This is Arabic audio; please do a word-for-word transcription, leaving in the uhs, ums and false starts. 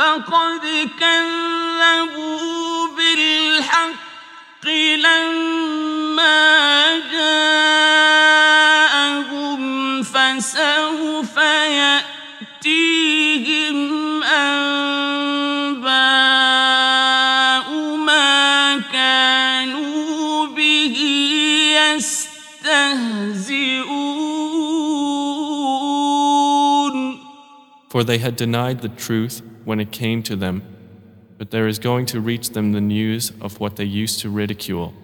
فقد كذبوا بالحق لما جاءهم فسوف يأتيهم أنباء ما كانوا به يستهزئون. For they had denied the truth when it came to them, but there is going to reach them the news of what they used to ridicule.